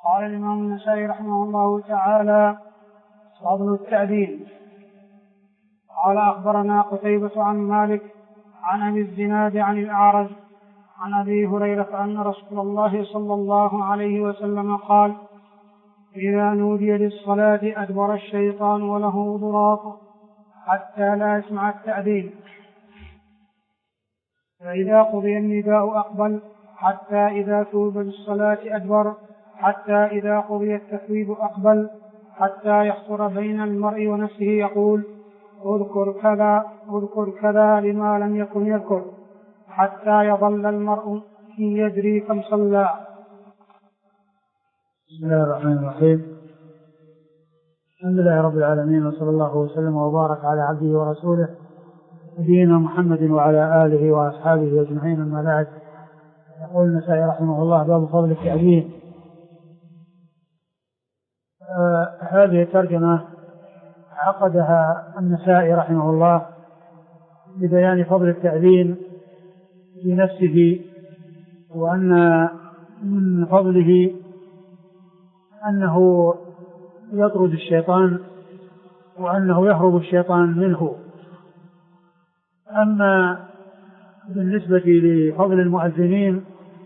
قال الإمام النسائي رحمه الله تعالى: فضل التأذين. قال: أخبرنا قتيبة عن مالك عن أبي الزناد عن الأعرج عن أبي هريرة أن رسول الله صلى الله عليه وسلم قال: إذا نودي للصلاة أدبر الشيطان وله ضراط حتى لا يسمع التأذين، فإذا قضي النداء أقبل حتى إذا ثوب للصلاة أدبر، حتى إذا قضي التثويب أقبل، حتى يحصر بين المرء ونفسه يقول: اذكر كذا لما لم يكن يذكر، حتى يظل المرء يدري كم صلى. بسم الله الرحمن الرحيم. الحمد لله رب العالمين، وصلى الله وسلم وبارك على عبده ورسوله نبينا محمد وعلى آله وأصحابه أجمعين، أما بعد. يقول النسائي رحمه الله: باب فضل التأذين. هذه الترجمة عقدها النسائي رحمه الله لبيان فضل التأذين في نفسه، وأن من فضله أنه يطرد الشيطان وأنه يهرب الشيطان منه. أما بالنسبة لفضل المؤذنين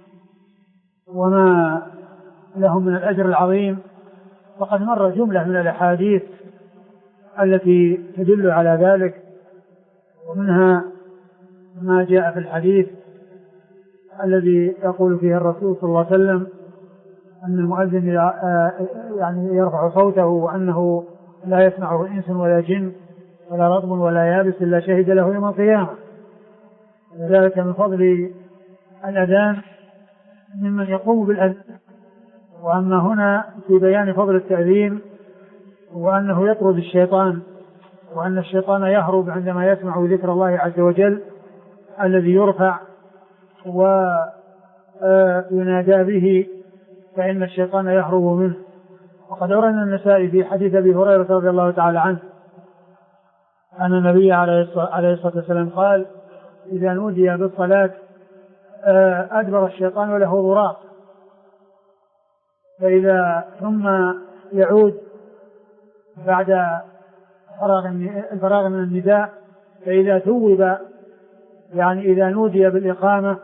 وما لهم من الأجر العظيم فقد مر جملة من الأحاديث التي تدل على ذلك، ومنها ما جاء في الحديث الذي يقول فيه الرسول صلى الله عليه وسلم أن المؤذن يعني يرفع صوته وأنه لا يسمعه إنس ولا جن ولا رطب ولا يابس إلا شهد له يوم القيامة. ذلك من فضل الأذان ممن يقوم بالأذان. وأما هنا في بيان فضل التأذين وأنه يطرد الشيطان، وأن الشيطان يهرب عندما يسمع ذكر الله عز وجل الذي يرفع وينادى به، فإن الشيطان يهرب منه. وقد أورد النسائي في حديث أبي هريرة رضي الله تعالى عنه أن النبي عليه الصلاة والسلام قال: إذا نودي بالصلاة أدبر الشيطان وله ضراط، فإذا ثم يعود بعد الفراغ من النداء، فإذا ثوب يعني إذا نودي بالإقامة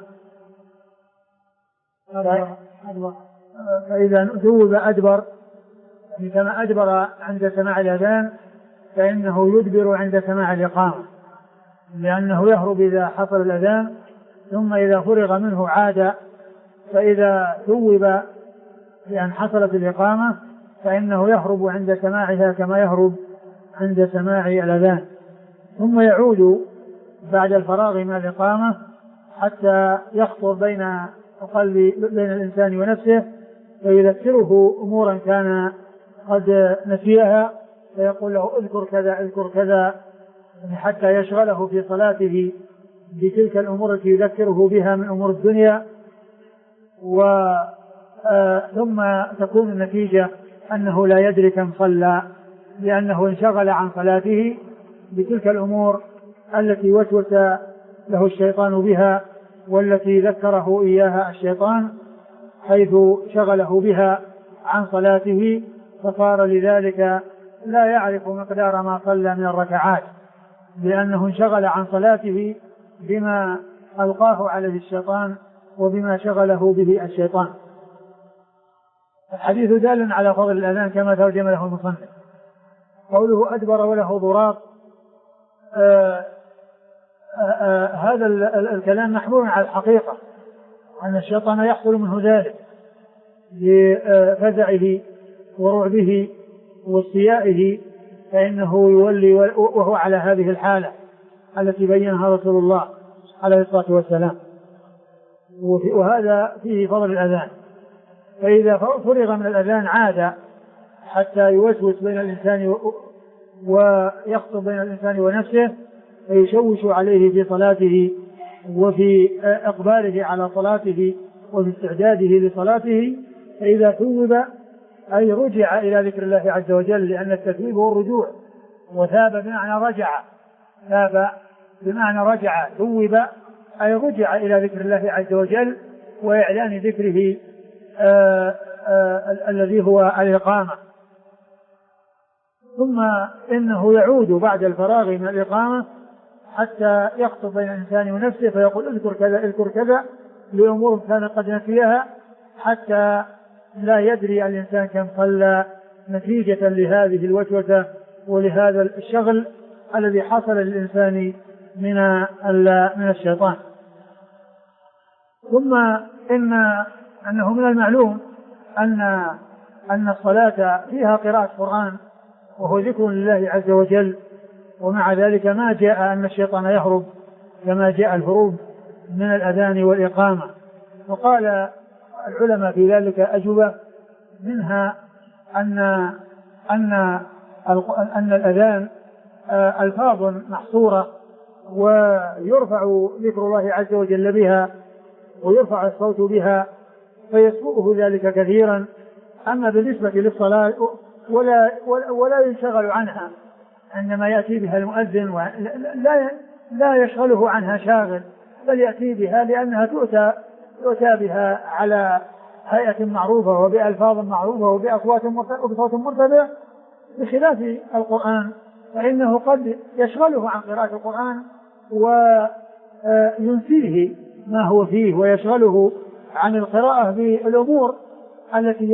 فإذا ثوب أدبر، كما أدبر عند سماع الأذان فإنه يدبر عند سماع الإقامة، لأنه يهرب إذا حصل الأذان، ثم إذا فرغ منه عاد، فإذا ثوب لأن حصلت الإقامة فإنه يهرب عند سماعها كما يهرب عند سماع الأذان، ثم يعود بعد الفراغ من الإقامة حتى يخطر بين الإنسان ونفسه، فيذكره أمورا كان قد نسيها، فيقول له: اذكر كذا اذكر كذا، حتى يشغله في صلاته بتلك الأمور التي يذكره بها من أمور الدنيا. ثم تكون النتيجة أنه لا يدري كم صلى، لأنه انشغل عن صلاته بتلك الأمور التي وسوس له الشيطان بها، والتي ذكره إياها الشيطان حيث شغله بها عن صلاته، فصار لذلك لا يعرف مقدار ما صلى من الركعات، لأنه انشغل عن صلاته بما ألقاه عليه الشيطان وبما شغله به الشيطان. الحديث دال على فضل الأذان كما ترجم له المصنف. قوله أدبر وله ضراط، هذا الكلام محمول على الحقيقة، أن الشيطان يحصل منه ذلك لفزعه ورعبه واستيائه، فإنه يولي وهو على هذه الحالة التي بينها رسول الله عليه الصلاة والسلام. وهذا فيه فضل الأذان. فإذا فرغ من الأذان عاد حتى يوسوس بين الإنسان ويخطب بين الإنسان ونفسه، فيشوش عليه في صلاته وفي إقباله على صلاته وفي استعداده لصلاته. فإذا ثوب أي رجع إلى ذكر الله عز وجل، لأن التثويب هو الرجوع، وثاب بمعنى رجع، ثاب بمعنى رجع، ثوب أي رجع إلى ذكر الله عز وجل وإعلان ذكره الذي هو الإقامة. ثم إنه يعود بعد الفراغ من الإقامة حتى يخطب بين الإنسان ونفسه فيقول اذكر كذا اذكر كذا لأمور كان قد نسيها، حتى لا يدري الإنسان كم صلى نتيجة لهذه الوسوسة ولهذا الشغل الذي حصل للإنسان من الشيطان. ثم أنه من المعلوم أن الصلاة فيها قراءة قرآن وهو ذكر لله عز وجل، ومع ذلك ما جاء أن الشيطان يهرب كما جاء الهروب من الأذان والإقامة. وقال العلماء في ذلك أجوبة، منها أن الأذان ألفاظ محصورة ويرفع ذكر الله عز وجل بها ويرفع الصوت بها فيسوءه ذلك كثيرا. أما بالنسبة للصلاة ولا ينشغل عنها عندما يأتي بها المؤذن، لا يشغله عنها شاغل، بل يأتي بها لأنها تؤتى بها على هيئة معروفة وبألفاظ معروفة وبصوت مرتفع، بخلاف القرآن فإنه قد يشغله عن قراءة القرآن وينسيه ما هو فيه ويشغله عن القراءة بالأمور التي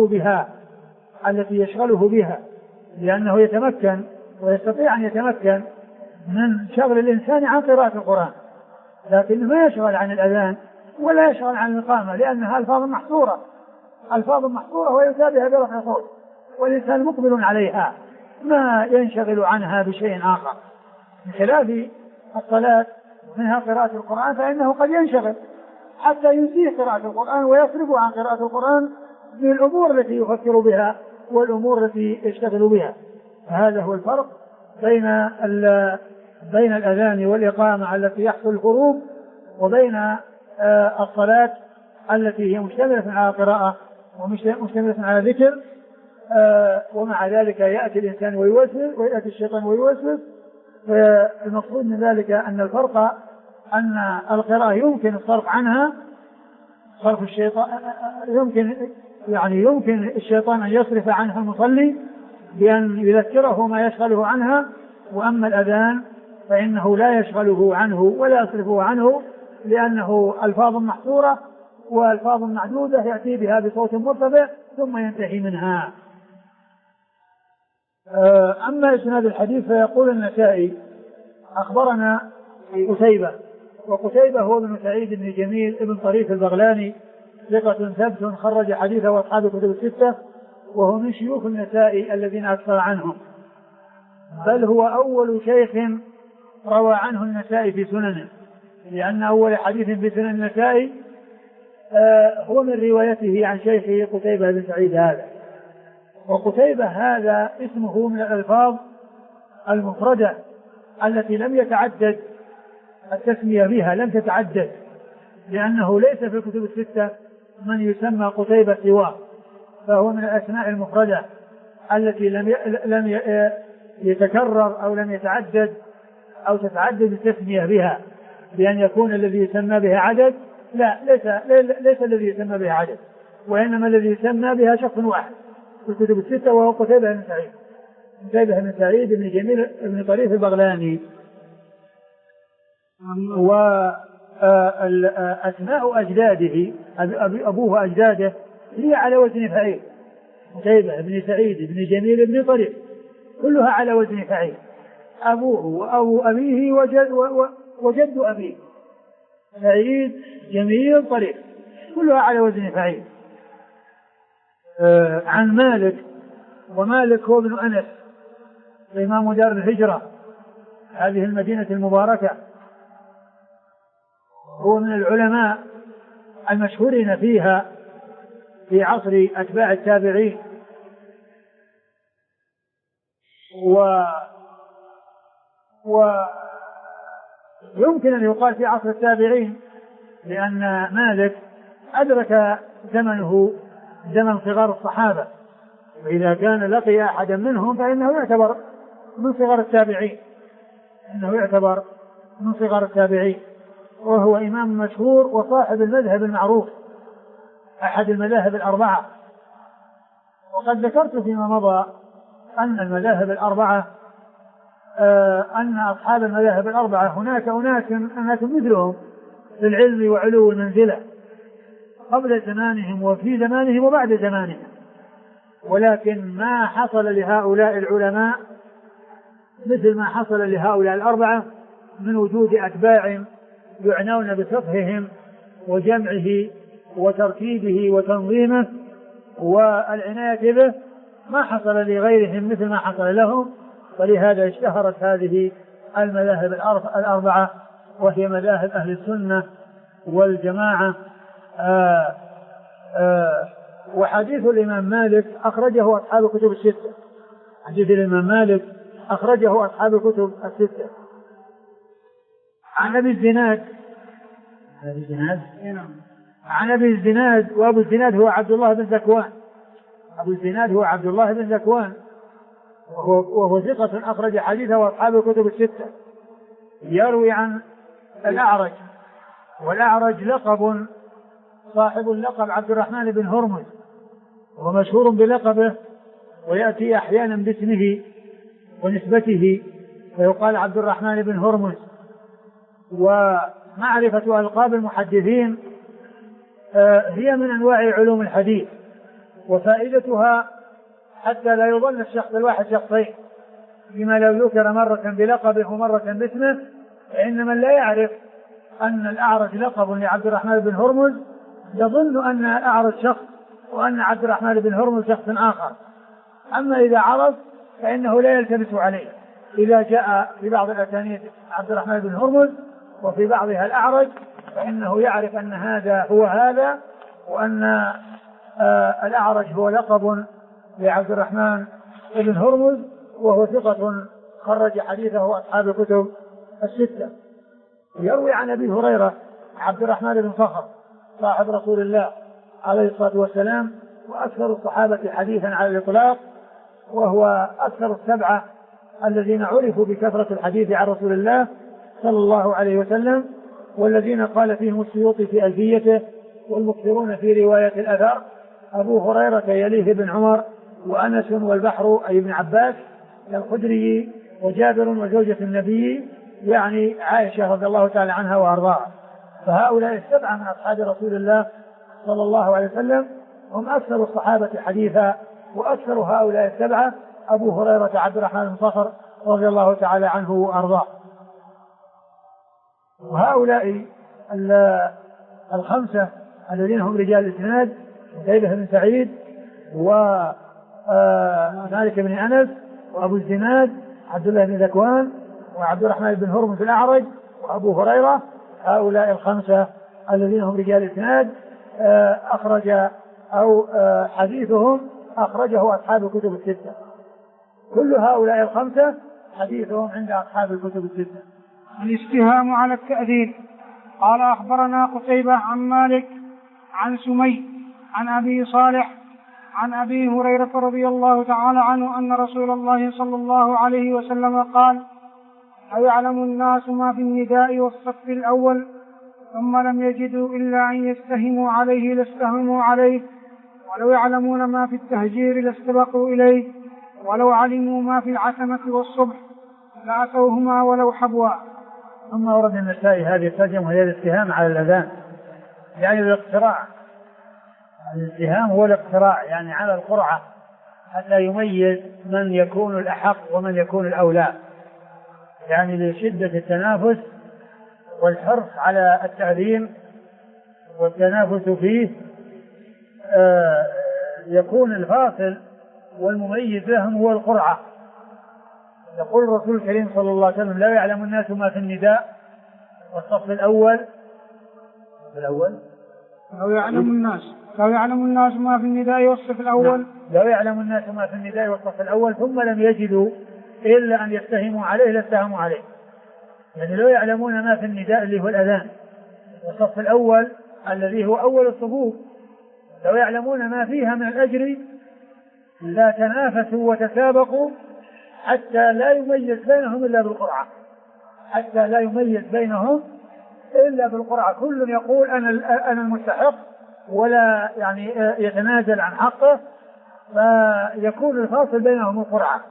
يشغله بها لأنه يتمكن ويستطيع أن يتمكن من شغل الإنسان عن قراءة القرآن، لكن ما يشغل عن الأذان ولا يشغل عن الإقامة لأنها ألفاظ محصورة ويتابعها برفع صوت، والإنسان مقبل عليها ما ينشغل عنها بشيء آخر، بخلاف الصلاة منها قراءة القرآن فإنه قد ينشغل حتى ينسيه قراءة القرآن ويصرف عن قراءة القرآن بالأمور التي يفكر بها والأمور التي يشتغل بها. فهذا هو الفرق بين الأذان والإقامة التي يحصل الهروب وبين الصلاة التي هي مشتملة على قراءة ومشتملة على ذكر، ومع ذلك يأتي الإنسان ويوسوس ويأتي الشيطان ويوسوس. فالمقصود من ذلك أن الفرق أن القراءة يمكن الصرف عنها، صرف الشيطان يمكن الشيطان أن يصرف عنها المصلي بأن يذكره ما يشغله عنها، وأما الأذان فإنه لا يشغله عنه ولا يصرفه عنه لأنه ألفاظ محصورة وألفاظ معدودة يأتي بها بصوت مرتفع ثم ينتهي منها. أما إسناد الحديث فيقول النسائي أخبرنا قتيبة، وقتيبة هو ابن سعيد بن جميل ابن طريف البغلاني ثقة ثبت خرج حديثه أصحاب الكتب الستة، وهو من شيوخ النسائي الذين أكثر عنهم، بل هو أول شيخ روى عنه النسائي في سننه، لأن أول حديث في سنن النسائي هو من روايته عن شيخه قتيبة بن سعيد هذا. وقتيبة هذا اسمه من الألفاظ المفردة التي لم يتعدد التسمية بها، لم تتعدد، لأنه ليس في الكتب الستة من يسمى قتيبة سواه، فهو من الأسماء المفردة التي لم يتكرر أو لم يتعدد أو تتعدد التسمية بها بأن يكون الذي يسمى بها عدد، لا، ليس الذي يسمى بها عدد، وإنما الذي يسمى بها شخص واحد في الكتب الستة وهو قتيبة بن سعيد بن جميل بن طريف البغلاني. وأسماء أجداده أبوه وأجداده هي على وزن فعيل، قتيبة بن سعيد بن جميل بن طريف كلها على وزن فعيل، أبوه وأبو أبيه وجد أبيه، سعيد جميل طريف كلها على وزن فعيل. عن مالك، ومالك هو ابن أنس إمام دار الهجرة هذه المدينة المباركة، هو من العلماء المشهورين فيها في عصر أتباع التابعين، ويمكن أن يقال في عصر التابعين، لأن مالك أدرك زمنه زمن صغار الصحابة، وإذا كان لقي أحدا منهم فإنه يعتبر من صغار التابعين، وهو إمام مشهور وصاحب المذهب المعروف، أحد المذاهب الأربعة، وقد ذكرت فيما مضى أن المذاهب الأربعة أن أصحاب المذاهب الأربعة هناك أناس مثلهم في العلم وعلو المنزلة قبل زمانهم وفي زمانهم وبعد زمانهم، ولكن ما حصل لهؤلاء العلماء مثل ما حصل لهؤلاء الأربعة من وجود أتباع يعنون بفقههم وجمعه وترتيبه وتنظيمه والعناية به، ما حصل لغيرهم مثل ما حصل لهم. فلهذا اشتهرت هذه المذاهب الأربعة وهي مذاهب أهل السنة والجماعة. وحديث الإمام مالك أخرجه أصحاب الكتب الستة، حديث الإمام مالك أخرجه أصحاب الكتب الستة. عن أبي الزناد وأبو الزناد هو عبد الله بن ذكوان، أبو الزناد هو عبد الله بن ذكوان وهو ثقة أخرج حديثه أصحاب الكتب الستة. يروي عن الأعرج، والأعرج لقب صاحب اللقب عبد الرحمن بن هرمز، ومشهور بلقبه ويأتي أحيانا باسمه ونسبته فيقال عبد الرحمن بن هرمز. ومعرفة ألقاب المحدثين هي من أنواع علوم الحديث، وفائدتها حتى لا يظن الشخص الواحد شخصين، بما لو ذكر مرة بلقبه ومرة باسمه، فإن من لا يعرف أن الأعرج لقب لعبد الرحمن بن هرمز يظن أن الأعرج شخص وأن عبد الرحمن بن هرمز شخص آخر. أما إذا عرف فإنه لا يلتبس عليه، إذا جاء في بعض الأسانيد عبد الرحمن بن هرمز وفي بعضها الأعرج فإنه يعرف أن هذا هو هذا، وأن الأعرج هو لقب لعبد الرحمن بن هرمز، وهو ثقة خرج حديثه أصحاب الكتب الستة. يروي عن أبي هريرة عبد الرحمن بن صخر صاحب رسول الله عليه الصلاة والسلام، وأكثر الصحابة حديثا على الإطلاق، وهو أكثر السبعة الذين عرفوا بكثرة الحديث عن رسول الله صلى الله عليه وسلم، والذين قال فيهم السيوطي في ألفيته والمكثرون في رواية الأثر. أبو هريرة يليه بن عمر وأنس والبحر أي ابن عباس الخدري وجابر وزوجة النبي يعني عائشة رضي الله تعالى عنها وأرضاها. فهؤلاء السبعة من أصحاب رسول الله صلى الله عليه وسلم هم أكثر الصحابة حديثا، وأكثر هؤلاء السبعة أبو هريرة عبد الرحمن بن صخر رضي الله تعالى عنه وأرضاه. وهؤلاء الخمسة الذين هم رجال الإسناد قتيبة بن سعيد ومالك بن أنس وأبو الزناد عبد الله بن ذكوان وعبد الرحمن بن هرمز الأعرج وأبو هريرة، هؤلاء الخمسة الذين هم رجال الإسناد أخرج أو حديثهم أخرجه أصحاب الكتب الستة. كل هؤلاء الخمسة حديثهم عند أصحاب الكتب الستة. الاستهام على التأذين. قال أخبرنا قتيبة عن مالك عن سمي عن أبي صالح عن أبي هريرة رضي الله تعالى عنه أن رسول الله صلى الله عليه وسلم قال: لو يعلم الناس ما في النداء والصف الأول ثم لم يجدوا إلا أن يستهموا عليه لاستهموا عليه، ولو يعلمون ما في التهجير لاستبقوا إليه، ولو علموا ما في العتمة والصبح لأتوهما ولو حبوا. ثم ورد النسائي هذه الترجمة وهي الاستهام على الأذان، يعني الاقتراع. الاستهام هو الاقتراع يعني على القرعة حتى يميز من يكون الأحق ومن يكون الأولى، يعني لشدة التنافس والحرص على التعليم والتنافس فيه يكون الفاصل والمميز لهم هو القرعة. يقول الرسول الكريم صلى الله عليه وسلم: لا يعلم الناس ما في النداء والصف الأول لو يعلم الناس ما في النداء والصف الأول لو يعلم الناس ما في النداء والصف الأول ثم لم يجدوا إلا أن يستهموا عليه لاستهموا عليه. يعني لو يعلمون ما في النداء اللي هو الأذان والصف الأول الذي هو أول الصفوف، لو يعلمون ما فيها من الأجر لا تنافسوا وتسابقوا حتى لا يميز بينهم إلا بالقرعة، حتى لا يميز بينهم إلا بالقرعة. كل يقول أنا المستحق ولا يعني يتنازل عن حقه، فيكون الفاصل بينهم القرعة.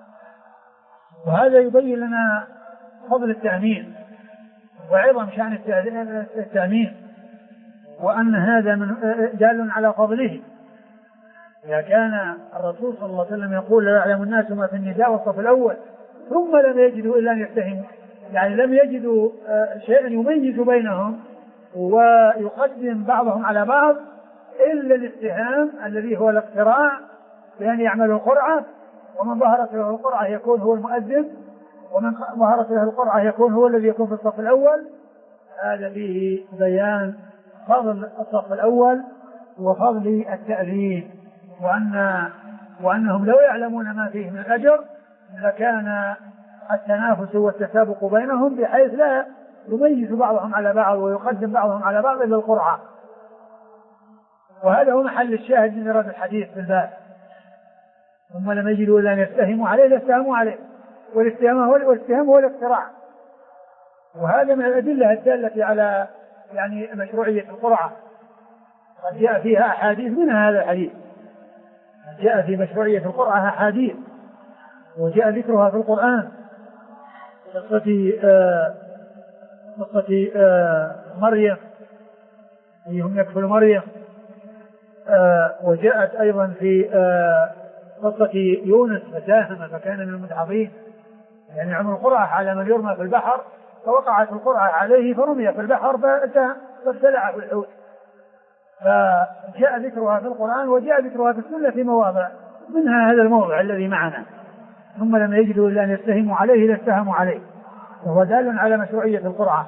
وهذا يبين لنا فضل التأمين وعظم شأن التأمين، وأن هذا دال على فضله. إذا كان الرسول صلى الله عليه وسلم يقول لا يعلم الناس ما في النداء والصف الأول ثم لم يجدوا إلا أن يفتهموا، يعني لم يجدوا شيئا يميز بينهم ويقدم بعضهم على بعض إلا الافتهام الذي هو الاقتراع بأن يعملوا القرعة، ومن ظهرت له القرعة يكون هو المؤذن، ومن ظهرت له القرعة يكون هو الذي يكون في الصف الأول. هذا فيه بيان فضل الصف الأول وفضل التأذين، وأنهم لو يعلمون ما فيه من الأجر لكان التنافس والتسابق بينهم بحيث لا يميز بعضهم على بعض ويقدم بعضهم على بعض إلا القرعة. وهذا هو محل الشاهد من إيراد الحديث في الباب. ثم لم يجدوا إلا أن يفتهموا عليه لافتهموا عليه، والافتهام هو الاقتراع. وهذا من الأدلة الدالة على يعني مشروعية القرعة، قد جاء فيها أحاديث منها هذا الحديث، جاء في مشروعية القرعة أحاديث وجاء ذكرها في القرآن، قصة مريم هم يكفلوا مريم، وجاءت أيضا في قصة يونس فساهم فكان من المدحضين، يعني عمل القرعة على من يرمى في البحر فوقعت القرعة عليه فرمي في البحر فابتلع في الحوت. فجاء ذكرها في القرآن وجاء ذكرها في السنة في مواضع، منها هذا الموضع الذي معنا، ثم لم يجدوا إلا أن يستهموا عليه لاستهموا عليه، وهو دال على مشروعية القرعة.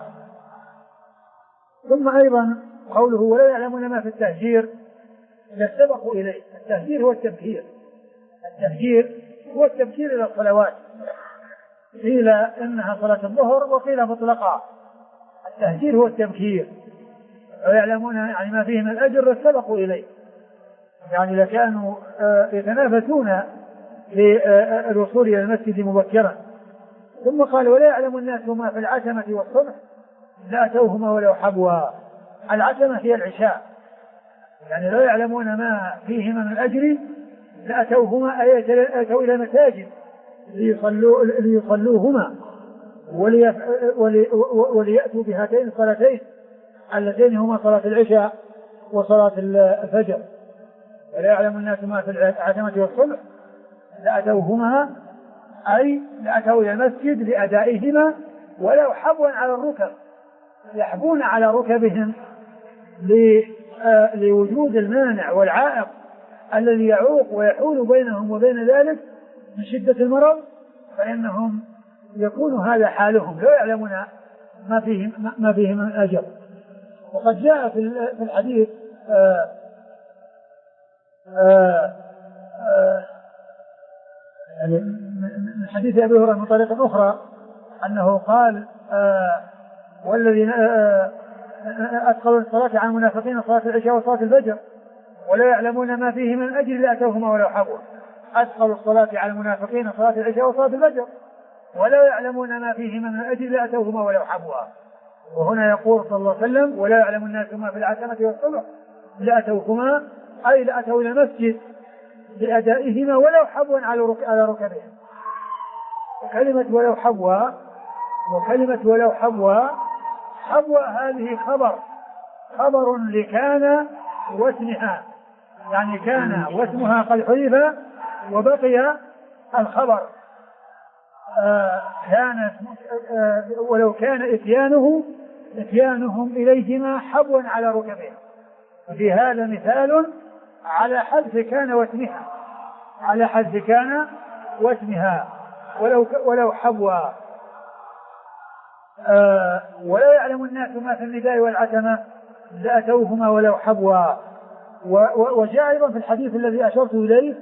ثم أيضا قوله ولا يعلمون ما في التهجير لاستبقوا إليه. التهجير هو التبكير، التهجير هو التبكير إلى الصلوات، قيل إنها صلاة الظهر وقيل مطلقا. التهجير هو التبكير، ويعلمون يعني ما فيه من الأجر لاستبقوا إليه، يعني لكانوا يتنافسون للوصول إلى المسجد مبكرا. ثم قال ولا يعلم الناس ما في العتمة والصبح لأتوهما ولو حبوا. العتمة هي العشاء، يعني لا يعلمون ما فيهما من الأجر لأتوهما أي أتوا إلى مساجد ليصلوهما وليأتوا بهاتين الصلاتين اللتين هما صلاة العشاء وصلاة الفجر. ولا يعلم الناس ما في العتمة والصبح لأتوهما أي لأتوا إلى المسجد لأدائهما ولو حبوا على الركب، يحبون على ركبهم لوجود المانع والعائق الذي يعوق ويحول بينهم وبين ذلك من شدة المرض، فإنهم يكون هذا حالهم لا يعلمون ما فيه من أجر. وقد جاء في الحديث يعني من حديث أبي هريرة من طريق أخرى أنه قال والذين أثقلوا الصلاة على المنافقين صلاة العشاء وصلاة الفجر ولا يعلمون ما فيه من أجر لأتوهما ولو حبوا. أثقلوا الصلاة على المنافقين صلاة العشاء وصلاة الفجر ولا يعلمون ما فيه من أجر لأتوهما ولو حبوا. وهنا يقول صلى الله عليه وسلم ولا يعلم الناس ما في العتمة والصبح لأتوهما أي لأتوا إلى المسجد لأدائهما ولو حبوا على ركبهم. وكلمة ولو حبوا حبوا هذه خبر لكان واسمها، يعني كان واسمها قد حذف وبقي الخبر. ولو كان إتيانهم إليهما حبوا على ركبهم. في هذا مثال على حذف كان واسمها ولو حبوا. ولا يعلم الناس ما في النداء والعتمة لأتوهما ولو حبوا. وجاء أيضا في الحديث الذي أشرت إليه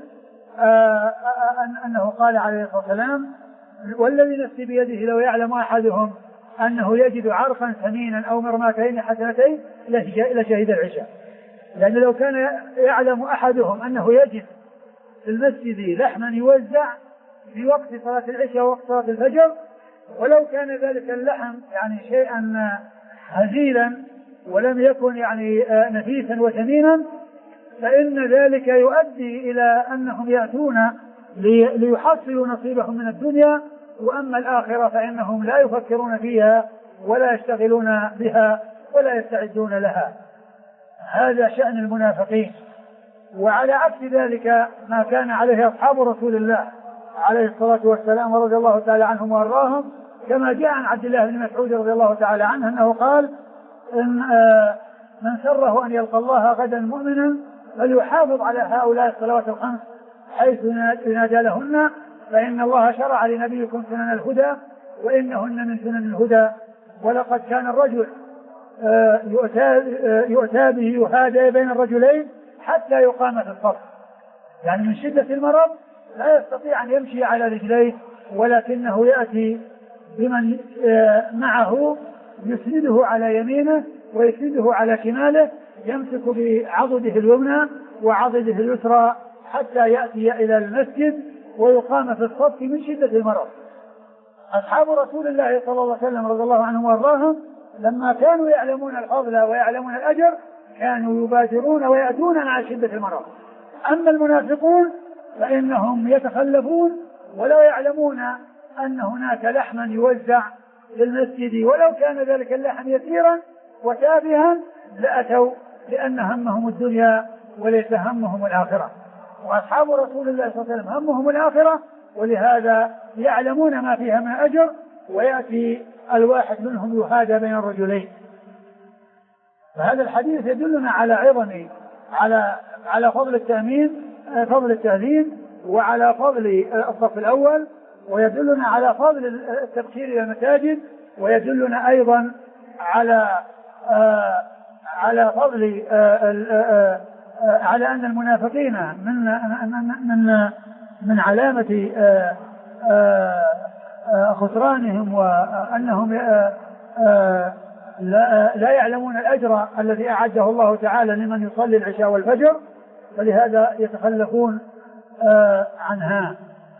أنه قال عليه الصلاة والسلام والذي نفسي بيده لو يعلم أحدهم أنه يجد عرقا ثمينا أو مرماتين حسنتين لشهد العشاء. لأن لو كان يعلم أحدهم أنه يجد في المسجد لحما يوزع في وقت صلاة العشاء ووقت صلاة الفجر، ولو كان ذلك اللحم يعني شيئا هزيلا ولم يكن يعني نفيسا وثمينا، فإن ذلك يؤدي إلى أنهم يأتون ليحصلوا نصيبهم من الدنيا، وأما الآخرة فإنهم لا يفكرون فيها ولا يشتغلون بها ولا يستعدون لها. هذا شأن المنافقين. وعلى عكس ذلك ما كان عليه أصحاب رسول الله عليه الصلاة والسلام رضي الله تعالى عنهم وأرضاهم، كما جاء عن عبد الله بن مسعود رضي الله تعالى عنه أنه قال: إن من سره أن يلقى الله غدا مؤمنا فليحافظ على هؤلاء الصلوات الخمس حيث ينادى لهن، فإن الله شرع لنبيكم سنن الهدى وإنهن من سنن الهدى. ولقد كان الرجل يؤتى به يهادى بين الرجلين حتى يقام في الصف، يعني من شدة المرض لا يستطيع أن يمشي على رجليه، ولكنه يأتي بمن معه يسنده على يمينه ويسنده على شماله، يمسك بعضده اليمنى وعضده اليسرى حتى يأتي إلى المسجد ويقام في الصف من شدة المرض. أصحاب رسول الله صلى الله عليه وسلم رضي الله عنهم وارضاهم لما كانوا يعلمون الفضل ويعلمون الأجر كانوا يبادرون ويأتون مع شدة المرض. أما المنافقون فإنهم يتخلفون ولا يعلمون أن هناك لحما يوزع في المسجد، ولو كان ذلك اللحم يسيرا وتافها لأتوا، لأن همهم الدنيا وليس همهم الآخرة. وأصحاب رسول الله صلى الله عليه وسلم همهم الآخرة، ولهذا يعلمون ما فيها من أجر، ويأتي الواحد منهم يهادى بين الرجلين. فهذا الحديث يدلنا على عظم على فضل التأذين وعلى فضل الصف الأول، ويدلنا على فضل التبكير إلى المساجد، ويدلنا أيضا على فضل على أن المنافقين من علامة خسرانهم وأنهم لا يعلمون الأجر الذي أعده الله تعالى لمن يصلي العشاء والفجر، فلهذا يتخلفون عنها.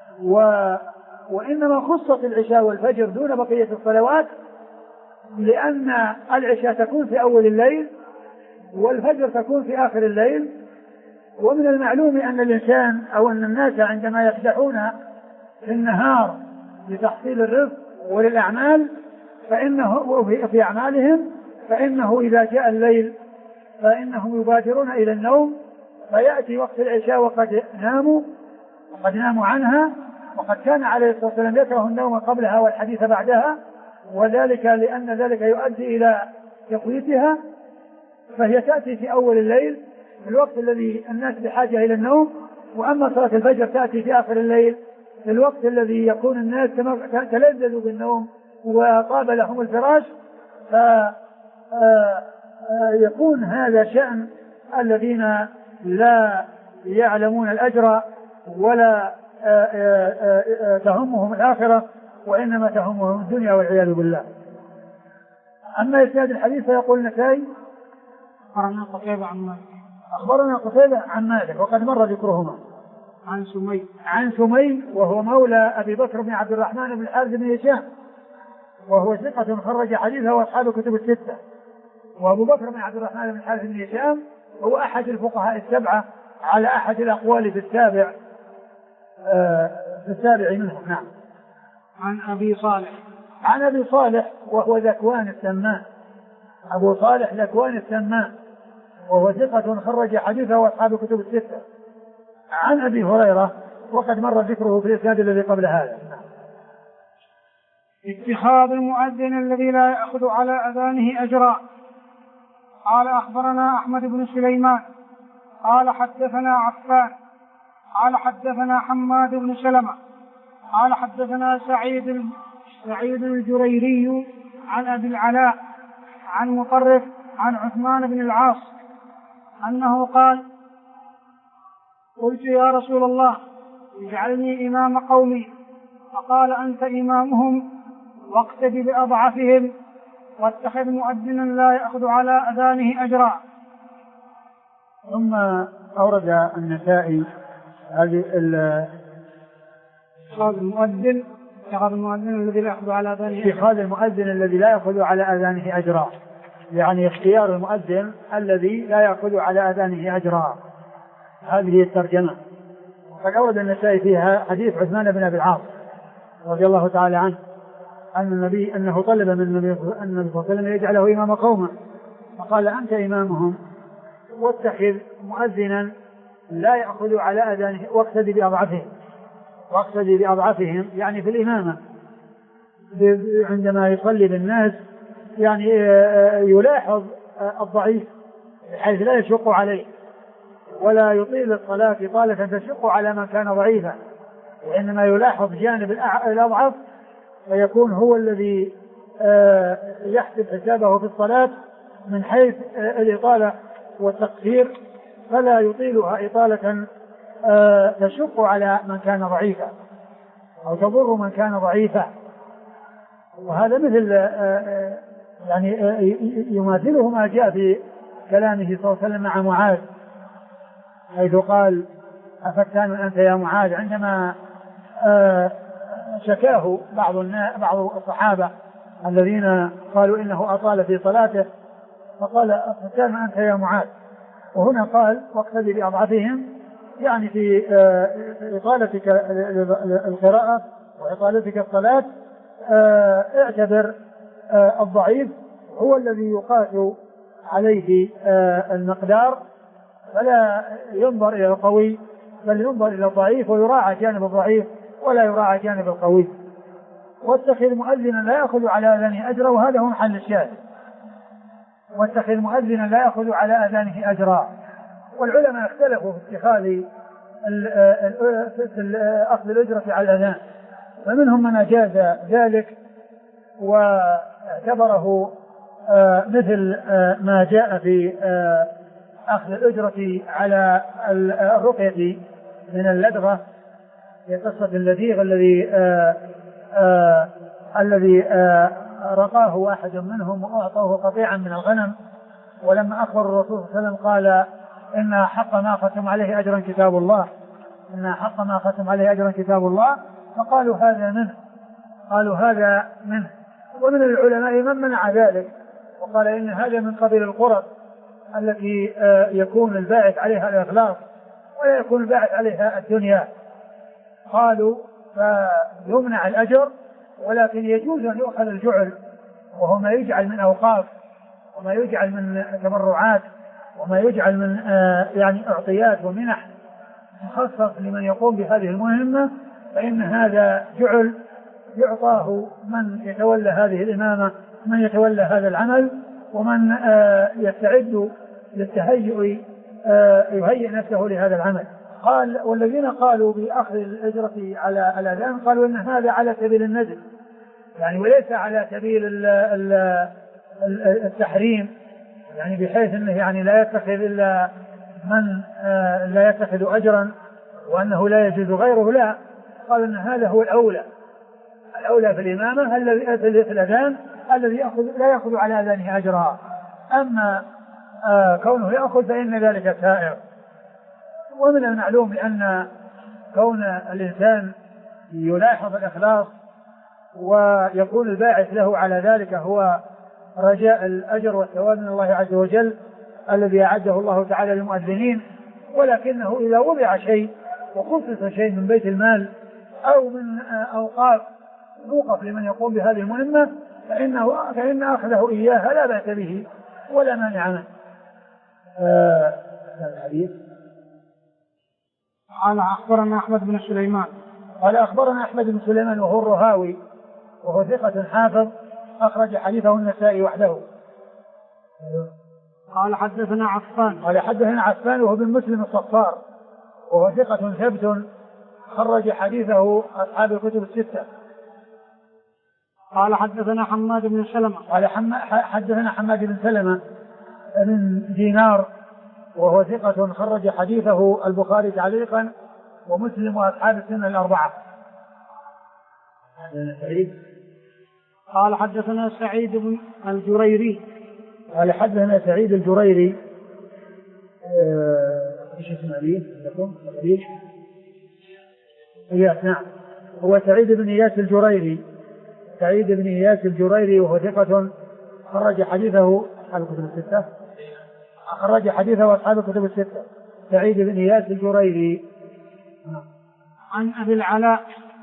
وإنما خصت العشاء والفجر دون بقية الصلوات لأن العشاء تكون في أول الليل والفجر تكون في آخر الليل. ومن المعلوم أن الإنسان أو أن الناس عندما يفتحون في النهار لتحصيل الرزق وللأعمال فإنه في أعمالهم، فإنه إذا جاء الليل فإنهم يبادرون إلى النوم، فيأتي وقت العشاء وقد ناموا عنها، وقد كان عليه الصلاة والسلام يكره النوم قبلها والحديث بعدها، وذلك لأن ذلك يؤدي إلى تقويتها. فهي تأتي في أول الليل في الوقت الذي الناس بحاجة إلى النوم، وأما صلاة الفجر تأتي في آخر الليل في الوقت الذي يكون الناس تلذذوا بالنوم وطاب لهم الفراش. فيكون هذا شأن الذين لا يعلمون الأجر ولا تهمهم الآخرة، وإنما تهمهم الدنيا والعياذ بالله. أما إسناد الحديث فيقول النسائي: أخبرنا قتيبة عن مالك وقد مر ذكرهما. عن سمي وهو مولى أبي بكر بن عبد الرحمن بن الحارث بن هشام، وهو ثقة خرج حديثه وأصحاب الكتب الستة. وأبو بكر بن عبد الرحمن بن الحارث بن هشام هو أحد الفقهاء السبعة على أحد الأقوال في السابع منهم. نعم. عن أبي صالح وهو ذكوان السمان، أبو صالح ذكوان السمان، وهو ثقة خرج حديثه وأصحاب الكتب الستة. عن أبي هريرة وقد مر ذكره في الإسناد الذي قبل هذا. اتخاذ المؤذن الذي لا يأخذ على أذانه أجرا. قال: أخبرنا أحمد بن سليمان قال حدثنا عفان قال حدثنا حماد بن سلمة قال حدثنا سعيد الجريري عن أبي العلاء عن مطرف عن عثمان بن العاص أنه قال: قلت يا رسول الله اجعلني إمام قومي، فقال: أنت إمامهم واقتد بأضعفهم واتخذ مؤذنا لا يأخذ على أذانه أجرا. ثم أورد النسائي هذه اتخاذ المؤذن الذي لا يأخذ على أذانه اتخاذ المؤذن الذي لا يأخذ على أذانه أجرا، يعني اختيار المؤذن الذي لا يأخذ على أذانه أجرا. هذه الترجمة. وقد أورد النسائي فيها حديث عثمان بن أبي العاص رضي الله تعالى عنه أنه طلب من النبي صلى الله عليه وسلم يجعله إمام قومه، فقال أنت إمامهم واتخذ مؤذنا لا يأخذ على أذانه واقتدي بأضعفهم يعني في الإمامة عندما يصلي بالناس، يعني يلاحظ الضعيف بحيث لا يشق عليه ولا يطيل الصلاة إطالة تشق على من كان ضعيفا، وإنما يلاحظ جانب الأضعف فيكون هو الذي يحسب حسابه في الصلاة من حيث الإطالة والتقصير، فلا يطيلها إطالة تشق على من كان ضعيفا أو تضر من كان ضعيفا. وهذا مثل يعني يماثله ما جاء في كلامه صلى الله عليه وسلم مع معاذ، حيث قال أفتان أنت يا معاذ، عندما شكاه بعض الصحابة الذين قالوا إنه أطال في صلاته، فقال أفتان أنت يا معاذ. وهنا قال واقتدي بأضعفهم، يعني في إطالتك القراءة وإطالتك الصلاة اعتبر الضعيف هو الذي يقاس عليه المقدار، فلا ينظر إلى القوي بل ينظر إلى الضعيف ويراعى جانب الضعيف ولا يراعى جانب القوي. واتخذ مؤذنا لا يأخذ على أذانه أجرا، وهذا هو محل الشاهد، واتخذ مؤذنا لا يأخذ على أذانه أجرا. والعلماء اختلفوا في اتخاذ أخذ الأجرة على الأذان، فمنهم من أجاز ذلك واعتبره مثل ما جاء في أخذ الأجرة على الرقية من اللدغة في قصة اللذيغ الذي رقاه واحد منهم وأعطوه قطيعا من الغنم، ولما أخبر الرسول صلى الله عليه وسلم قال إن حق ما ختم عليه أجرا كتاب الله، إن حق ما ختم عليه أجرا كتاب الله، فقالوا هذا منه. ومن العلماء من منع ذلك وقال إن هذا من قبيل القرب التي يكون الباعث عليها الإخلاص ولا يكون الباعث عليها الدنيا، قالوا فيمنع الأجر، ولكن يجوز أن يؤخذ الجعل وهو ما يجعل من أوقاف وما يجعل من تبرعات وما يجعل من يعني أعطيات ومنح مخصص لمن يقوم بهذه المهمة، فإن هذا جعل يعطاه من يتولى هذه الإمامة، من يتولى هذا العمل، ومن يستعد للتهيئ يهيئ نفسه لهذا العمل. قال والذين قالوا بأخذ الأجرة على الأذان قالوا إن هذا على سبيل الندب، يعني وليس على سبيل التحريم، يعني بحيث أنه يعني لا يتخذ إلا من لا يتخذ أجرا وأنه لا يجوز غيره، لا، قال إن هذا هو الأولى في الإمامة الذي في الأذان الذي لا يأخذ على أذانه أجرا، أما كونه يأخذ فإن ذلك سائر. ومن المعلوم أن كون الإنسان يلاحظ الإخلاص ويكون الباعث له على ذلك هو رجاء الأجر والثواب من الله عز وجل الذي أعده الله تعالى للمؤذنين، ولكنه إذا وضع شيء وخصص شيء من بيت المال أو من أوقاف توقف لمن يقوم بهذه المهمة فإن أخذه إياها لا بأس به ولا مانع منه. الحديث قال أخبرنا أحمد بن سليمان قال أخبرنا أحمد بن سليمان وهو الرهاوي وهو ثقة حافظ أخرج حديثه النسائي وحده. قال حدثنا عفان وهو بن مسلم الصفار وهو ثقة ثبت خرج حديثه أصحاب الكتب الستة. قال حدثنا حماد بن سلمة حدثنا حماد بن سلمة بن دينار وهو ثقة خرج حديثه البخاري تعليقا ومسلم وأصحاب السنة الأربعة. قال حدثنا سعيد بن الجريري قال حدثنا سعيد الجريري ايش اسم أبيه لكم؟ إياس، نعم، هو سعيد بن إياس الجريري وهو ثقة خرج حديثه أصحاب الكتب الستة. سعيد بن إياس الجريري. عن أبي العلاء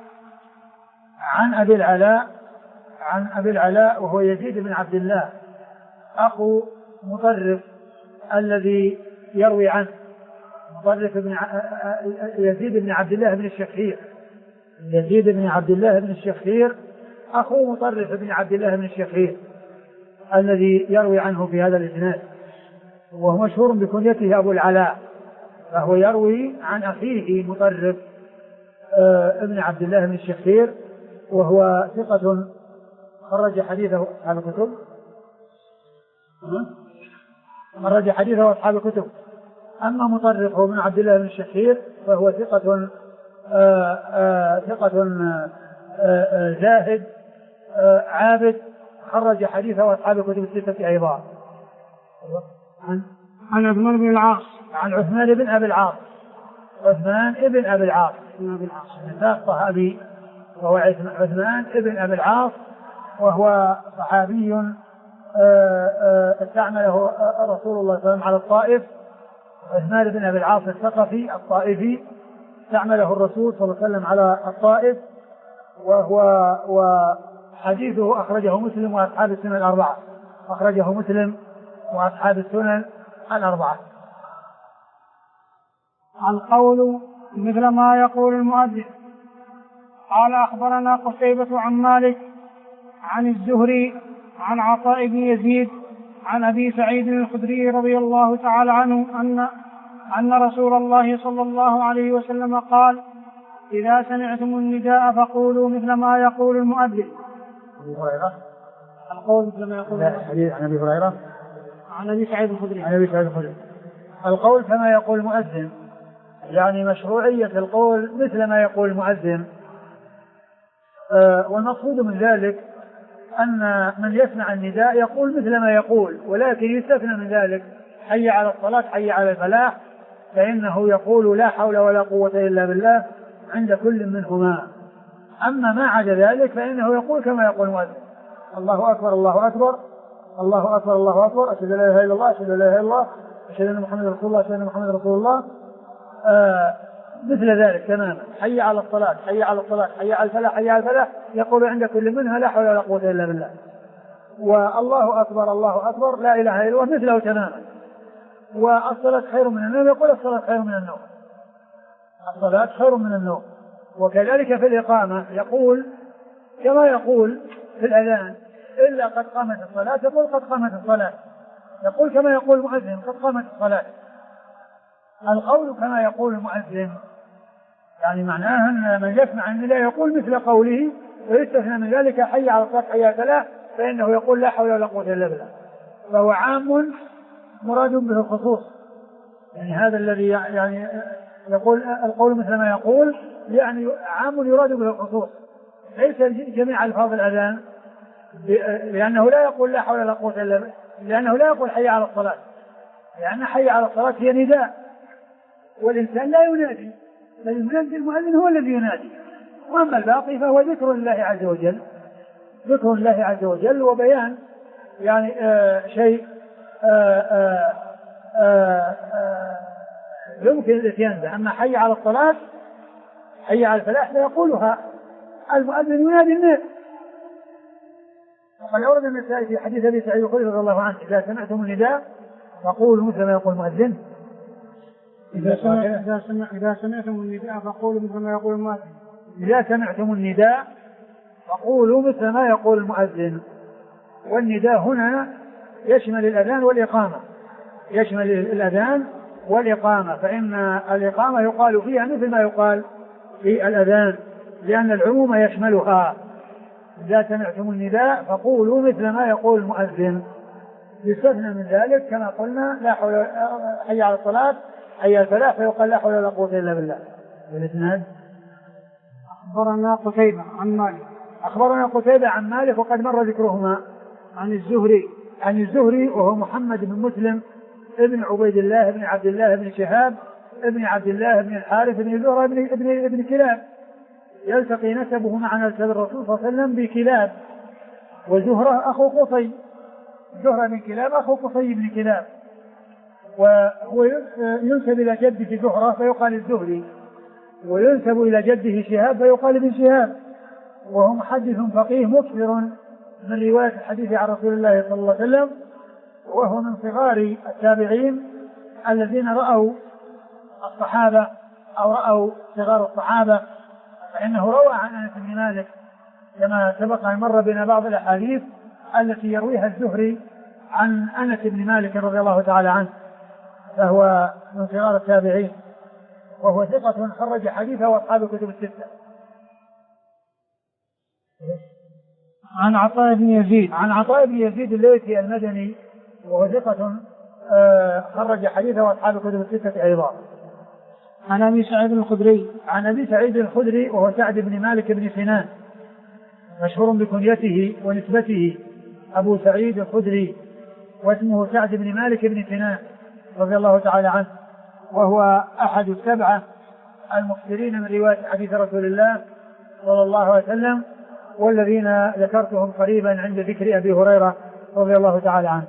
عن أبي العلاء وهو يزيد بن عبد الله أخو مطرف الذي يروي عنه، مطرف يزيد بن عبد الله بن الشخير، يزيد بن عبد الله بن الشخير أخو مطرف بن عبد الله بن الشخير الذي يروي عنه في هذا الإسناد، وهو مشهور بكنيته أبو العلاء، فهو يروي عن أخيه مطرف ابن عبد الله بن الشخير، وهو ثقة خرج حديثه أصحاب الكتب، خرج حديثه أصحاب الكتب. أما مطرف ابن عبد الله بن الشخير فهو ثقة زاهد عابد، خرج حديثه أصحاب الكتب الستة أيضا. عن عثمان بن العاص، عن عثمان بن أبي العاص، عثمان بن أبي العاص نفاق صحابي، وهو عثمان بن أبي العاص، وهو صحابي استعمله رسول الله صلى الله عليه وسلم على الطائف. عثمان بن أبي العاص الثقفي الطائفي استعمله الرسول صلى الله عليه وسلم على الطائف، وحديثه أخرجه مسلم وأصحاب السنن الأربعة، أخرجه مسلم وأصحاب السنن الأربعة. القول مثل ما يقول المؤذن. قال أخبرنا قتيبة عن مالك عن الزهري عن عطاء بن يزيد عن أبي سعيد الخدري رضي الله تعالى عنه أن رسول الله صلى الله عليه وسلم قال: إذا سمعتم النداء فقولوا مثل ما يقول المؤذن. أبي هريرة القول مثل ما يقول الحديث عن أبي هريرة عن أبي سعيد الخدري القول كما يقول المؤذن، يعني مشروعية القول مثل ما يقول المؤذن. والمقصود من ذلك أن من يسمع النداء يقول مثل ما يقول، ولكن يستثنى من ذلك حي على الصلاة حي على الفلاح، فإنه يقول لا حول ولا قوة إلا بالله عند كل منهما. أما ما عدا ذلك فإنه يقول كما يقول المؤذن: الله أكبر الله أكبر الله أكبر الله أكبر، أشهد أن لا إله إلا الله أشهد أن لا إله إلا الله أشهد أن محمد رسول الله أشهد أن محمد رسول الله. مثل ذلك تماما، حي على الصلاة حي على الصلاة حي على الفلاح حي على الفلاح، يقول عند كل منها لا حول ولا قوة إلا بالله. والله أكبر الله أكبر لا إله إلا الله مثله تماما. والصلاة خير من النوم، يقول الصلاة خير من النوم، الصلاة خير من النوم. وكذلك في الإقامة يقول كما يقول في الأذان: إلا قد قامت الصلاة، يقول قد قامت الصلاة، يقول كما يقول المؤذن: قد قامت الصلاة. القول كما يقول المؤذن يعني معناه أن من يسمع النداء يقول مثل قوله، ويستثنى من ذلك حي على الصلاة حي على الفلاح، فإنه يقول لا حول ولا قوة إلا بالله، فهو عام مراد به الخصوص. يعني هذا الذي يعني يقول القول مثل ما يقول يعني عام يراد به الخصوص، ليس جميع ألفاظ الأذان، لأنه لا يقول لا حول ولا قوة إلا بالله، لأنه لا يقول حي على الصلاة، لأن حي على الصلاة هي نداء، والإنسان لا ينادي، بل المؤذن هو الذي ينادي. وأما الباقي فهو ذكر الله عز وجل، ذكر الله عز وجل وبيان يعني شيء يمكن الاتيان به. أما حي على الصلاة حي على الفلاح فيقولها المؤذن ينادي الناس. وقد أورد النسائي في حديث أبي سعيد الخدري رضي الله عنه: إذا سمعتم النداء فقولوا مثل ما يقول المؤذن. إذا سمعتم النداء فقولوا مثل ما يقول المؤذن. إذا سمعتم النداء فقولوا مثل ما يقول المؤذن. والنداء هنا يشمل الأذان والإقامة، يشمل الأذان والإقامة، فإن الإقامة يقال فيها مثل ما يقال في الأذان، لأن العموم يشملها. إذا سمعتم النداء فقولوا مثل ما يقول المؤذن، يستثنى من ذلك كما قلنا لا حول حي على الصلاة حي على الفلاح، فيقال لا حول ولا قوة إلا بالله. والإسناد: أخبرنا قتيبة عن مالك. أخبرنا قتيبة عن مالك وقد مر ذكرهما. عن الزهري وهو محمد بن مسلم ابن عبيد الله بن عبد الله بن شهاب ابن عبد الله بن الحارث بن زهرة ابن كلاب، يلتقي نسبه مع نسب الرسول صلى الله عليه وسلم بكلاب، وزهرة أخو قصي، زهرة بن كلاب أخو قصي بن كلاب، وهو ينسب إلى جده زهرة فيقال الزهري، وينسب إلى جده شهاب فيقال ابن شهاب، وهو محدث فقيه مكثر من رواية الحديث عن رسول الله صلى الله عليه وسلم، وهو من صغار التابعين الذين رأوا الصحابة أو رأوا صغار الصحابة، فإنه روى عن أنس بن مالك كما سبق أن مر بنا بعض الأحاديث التي يرويها الزهري عن أنس بن مالك رضي الله تعالى عنه، فهو من صغار التابعين، وهو ثقة خرج حديثه وأصحاب الكتب الستة. عن عطاء بن يزيد، عن عطاء بن يزيد الليثي المدني، وهو ثقة خرج حديثه وأصحاب الكتب الستة أيضا. عن أبي سعيد الخدري، عن أبي سعيد الخدري وهو سعد بن مالك بن سنان، مشهور بكنيته ونسبته، أبو سعيد الخدري، واسمه سعد بن مالك بن سنان رضي الله تعالى عنه، وهو أحد السبعة المكثرين من رواية حديث رسول الله صلى الله عليه وسلم، والذين ذكرتهم قريبا عند ذكر أبي هريرة رضي الله تعالى عنه.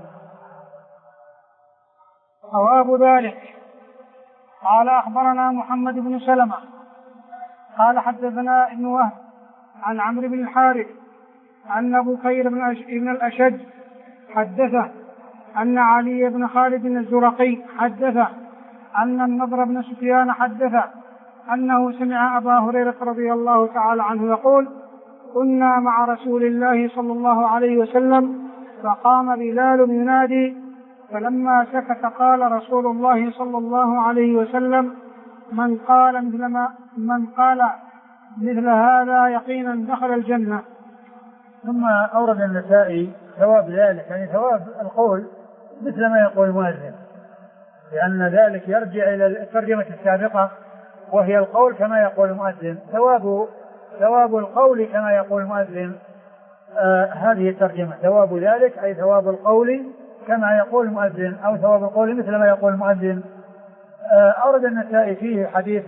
صواب ذلك. قال أخبرنا محمد بن سلمة قال حدثنا ابن وهب عن عمرو بن الحارث أن بكير بن الأشج حدثه أن علي بن خالد الزرقي حدثه أن النضر بن سفيان حدثه أنه سمع أبا هريرة رضي الله تعالى عنه يقول: كنا مع رسول الله صلى الله عليه وسلم فقام بلال ينادي، فلما سكت قال رسول الله صلى الله عليه وسلم: من قال مثل هذا يقينا دخل الجنة. ثم أورد النسائي ثواب ذلك، يعني ثواب القول مثل ما يقول المؤذن، لأن ذلك يرجع إلى الترجمة السابقة وهي القول كما يقول المؤذن. ثواب القول كما يقول المؤذن، هذه الترجمة، ثواب ذلك أي ثواب القول كما يقول المؤذن، أو ثواب القول مثل ما يقول المؤذن. أورد النسائي فيه حديث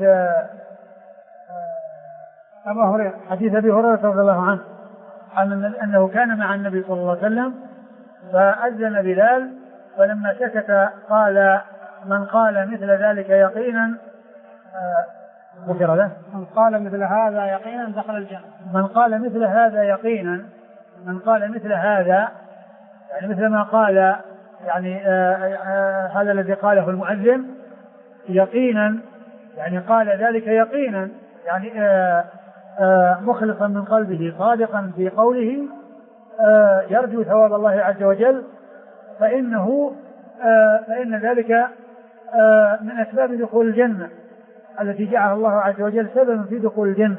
حديث أبي هريرة رضي الله عنه أنه كان مع النبي صلى الله عليه وسلم فأذن بلال، فلما سكت قال: من قال مثل ذلك يقينا غفر له. من قال مثل هذا يقينا دخل الجنة. من قال مثل هذا يقينا، من قال مثل هذا يعني مثل ما قال، يعني هذا الذي قاله المؤذن يقينا، يعني قال ذلك يقينا، يعني مخلصا من قلبه صادقا في قوله، يرجو ثواب الله عز وجل، فإن ذلك من أسباب دخول الجنة التي جعل الله عز وجل سببا في دخول الجنة.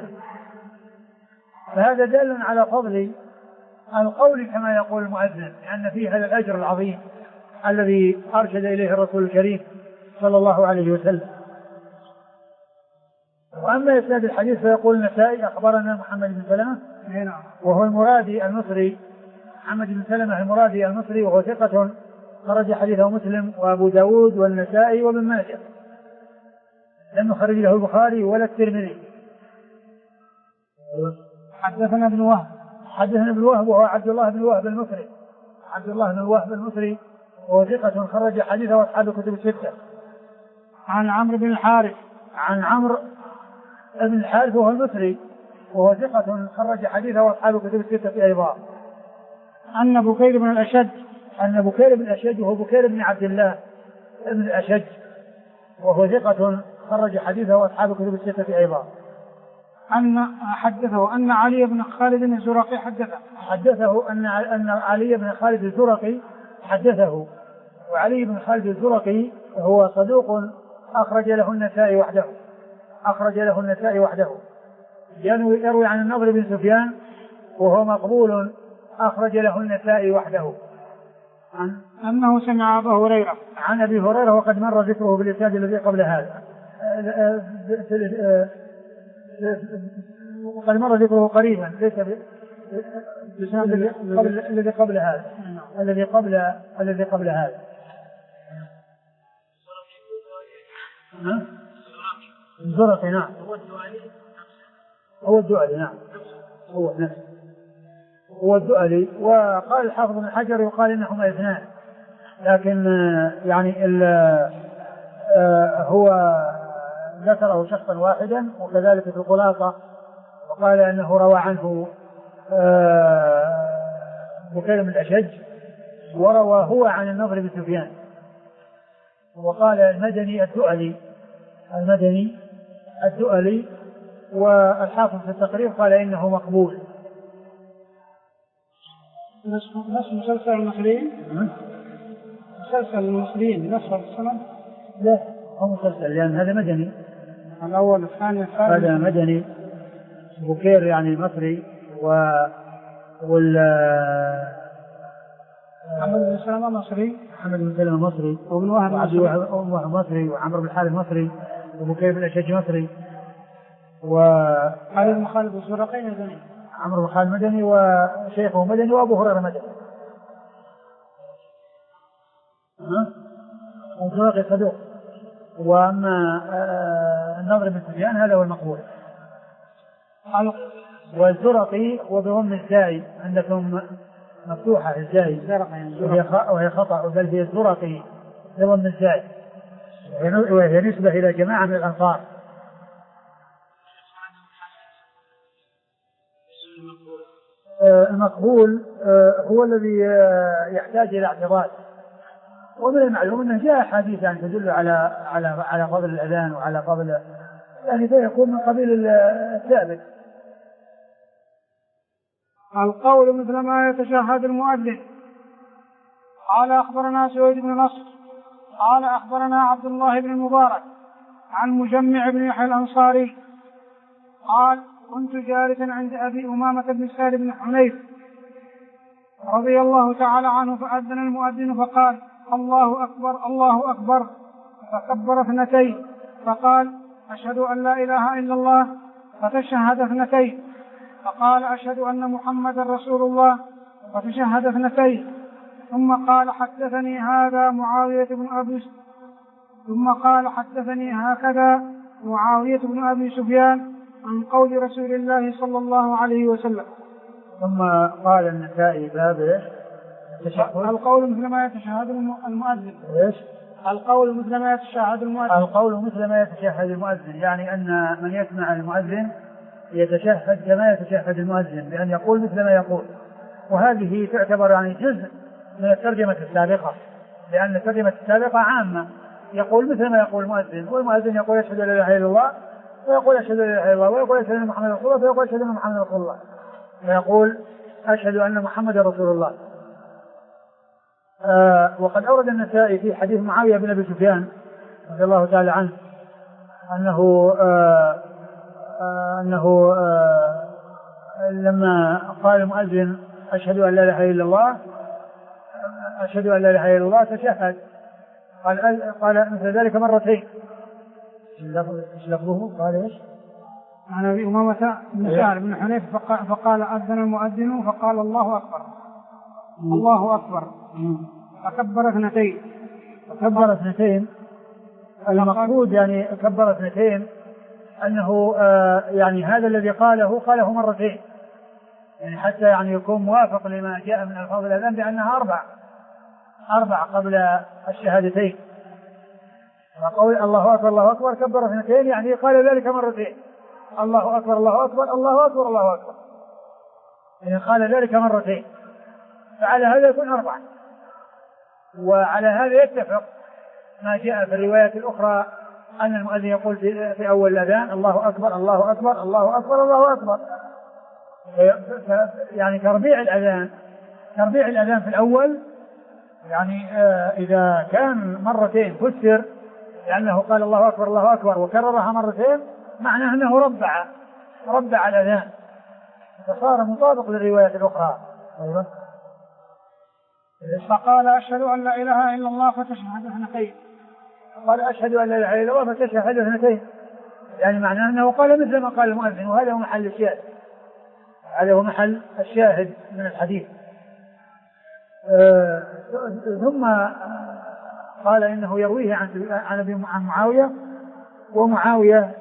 فهذا دال على فضل القول كما يقول المؤذن، لأن فيه هذا الأجر العظيم الذي أرشد إليه الرسول الكريم صلى الله عليه وسلم. وأما إسناد الحديث فيقول النسائي: أخبرنا محمد بن سلمة وهو المرادي المصري، محمد بن سلمة المرادي المصري، وهو ثقة خرج حديثه مسلم وأبو داود والنسائي وابن ماجه، لم يخرج له البخاري ولا الترمذي. حدثنا ابن وهب، حدثنا ابن وهب وهو عبد الله بن وهب المصري، عبد الله بن وهب المصري، وهو ثقة خرج حديثه وأصحاب الكتب الستة. عن عمرو بن الحارث، عن عمرو بن الحارث وهو المصري، وهو ثقة خرج حديثه وأصحاب الكتب الستة أيضا. أن بكير بن الأشج، أن بكير بن الأشج وهو بكير بن عبد الله بن الأشج، وهو ثقة خرج حديثه وأصحاب الكتب الستة أيضا. حدثه أن علي بن خالد الزرقي حدثه أن علي بن خالد الزرقي حدثه. وعلي بن خالد الزرقي هو صدوق أخرج له النسائي وحده، يروي عن النضر بن سفيان وهو مقبول أخرج له النسائي وحده. أنه سمع أبا هريرة، عن أبي هريرة، وقد مر ذكره بالإسناد الذي قبل هذا، وقد مر ذكره قريبا، ليس الذي قبل هذا، الذي قبل هذا. الزرقي نعم، هو الدؤلي نعم، هو نفسه، هو الدؤلي. وقال الحافظ بن حجر يقال إنهما اثنان، لكن يعني هو ذكره شخصا واحدا، وكذلك في الخلاصة وقال أنه روى عنه بكير بن الأشج، وروى هو عن النضر بن سفيان، وقال المدني الدؤلي، والحافظ في التقريب قال إنه مقبول. نفس مسلسل المصريين، مسلسل المصريين نفس السنة؟ لا هو مسلسل، لأن هذا مدني، الأول الثاني الثالث هذا مدني. بكير يعني مصري، محمد بن سلمة مصري، محمد بن سلمة مصري، وابن وهب مصري، وعمرو بن الحارث مصري، وبكير بن الأشج مصري، خالد بن خالد الزرقي مدني، عمرو بن خالد مدني، وشيخه مدني، وأبو هريرة مدني. الزرقي صدوق. وأما النضر بن سفيان هذا هو المقبول. والزرقي وبضم الزاي، عندكم مفتوحة الزاي وهي خطأ، بل هي الزرقي بضم الزاي، وهي نسبة إلى جماعة من الأنصار. المقبول هو الذي يحتاج إلى اعتراض، ومن المعلوم أنه جاء حديث يعني تدل على فضل الأذان وعلى فضل، يعني فيكون من قبيل الثابت. القول مثل ما يتشهد المؤذن. قال أخبرنا سويد بن نصر قال أخبرنا عبد الله بن المبارك عن مجمع بن يحيى الأنصاري قال كنت جالسا عند أبي أمامة بن سهل بن حنيف رضي الله تعالى عنه، فأذن المؤذن فقال الله أكبر الله أكبر، فكبر اثنتين فقال أشهد أن لا إله إلا الله، فتشهد اثنتين فقال أشهد أن محمد رسول الله، فتشهد اثنتين، ثم قال حدثني هذا معاوية بن أبي سفيان عن قول رسول الله صلى الله عليه وسلم. ثم قال النسائي باب القول مثل ما يتشهد المؤذن. القول مثل ما يتشهد المؤذن، يعني أن من يسمع المؤذن يتشهد كما يتشهد المؤذن، بأن يقول مثل ما يقول. وهذه تعتبر يعني جزء من الترجمة السابقة، لأن الترجمة السابقة عامة، يقول مثل ما يقول المؤذن، والمؤذن يقول أشهد أن لا إله إلا الله، ويقول أشهد أن لا إله إلا الله، ويقول أشهد أن محمد رسول الله، فيقول أشهد أن محمد رسول الله، ويقول أشهد أن محمد رسول الله. وقد أورد النسائي في حديث معاوية بن أبي سفيان رضي الله تعالى عنه أنه لما قال المؤذن أشهد أن لا إله إلا الله، أشهد أن لا إله إلا الله، تشهد، قال مثل ذلك مرتين. ايش لفظه؟ قال ايش؟ عن أبي أمامة بن سهل بن حنيف فقال أذن المؤذن فقال الله أكبر الله أكبر، فكبر اثنتين. المقصود يعني كبر اثنتين أنه يعني هذا الذي قاله مرتين، يعني حتى يعني يكون موافق لما جاء من ألفاظ الأذان بأنها أربع قبل الشهادتين. وقول الله أكبر الله أكبر كبر اثنتين، يعني قال ذلك مرتين، الله أكبر الله أكبر الله أكبر الله أكبر، يعني قال ذلك مرتين، فعلى هذا يكون 4. وعلى هذا يتفق ما جاء في الروايات الأخرى أن المؤذن يقول في أول الأذان الله أكبر الله أكبر الله أكبر الله أكبر، يعني تربيع الأذان في الأول، يعني إذا كان مرتين فسر لأنه قال الله أكبر الله أكبر وكررها مرتين، معناه أنه ربع الأذان، فصار مطابق للروايات الأخرى. فقال أشهد أن لا إله إلا الله فتشهد اثنتين. قال أشهد أن لا إله إلا الله فتشهد اثنتين، يعني معناه أنه قال مثل ما قال المؤذن، وهذا هو محل الشاهد، هذا هو محل الشاهد من الحديث. ثم قال إنه يرويه عن معاوية، ومعاوية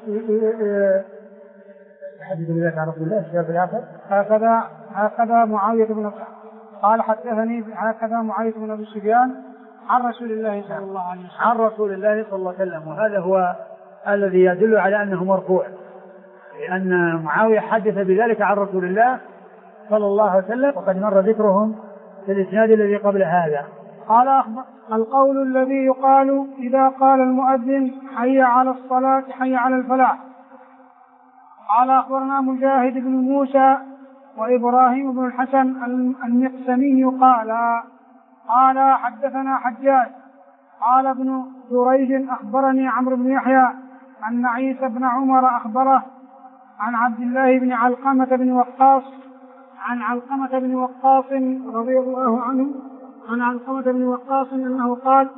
حديث ذلك عن رسول الله الشاب الآخر هكذا معاوية بن قال حدثني هكذا معاوية بن أبي سفيان عن رسول الله صلى الله عليه وسلم. عن رسول الله صلى الله عليه وسلم، وهذا هو الذي يدل على أنه مرفوع، لأن معاوية حدث بذلك عن رسول الله صلى الله عليه وسلم، وقد مر ذكرهم في الإسناد الذي قبل هذا. قال القول الذي يقال إذا قال المؤذن حي على الصلاة حي على الفلاح. قال أخبرنا مجاهد بن موسى وإبراهيم بن الحسن المقسمي قال حدثنا حجاج قال ابن جريج أخبرني عمرو بن يحيى أن عيسى بن عمر أخبره عن عبد الله بن علقمة بن وقاص عن علقمة بن وقاص رضي الله عنه عن علقمة بن وقاص أنه قال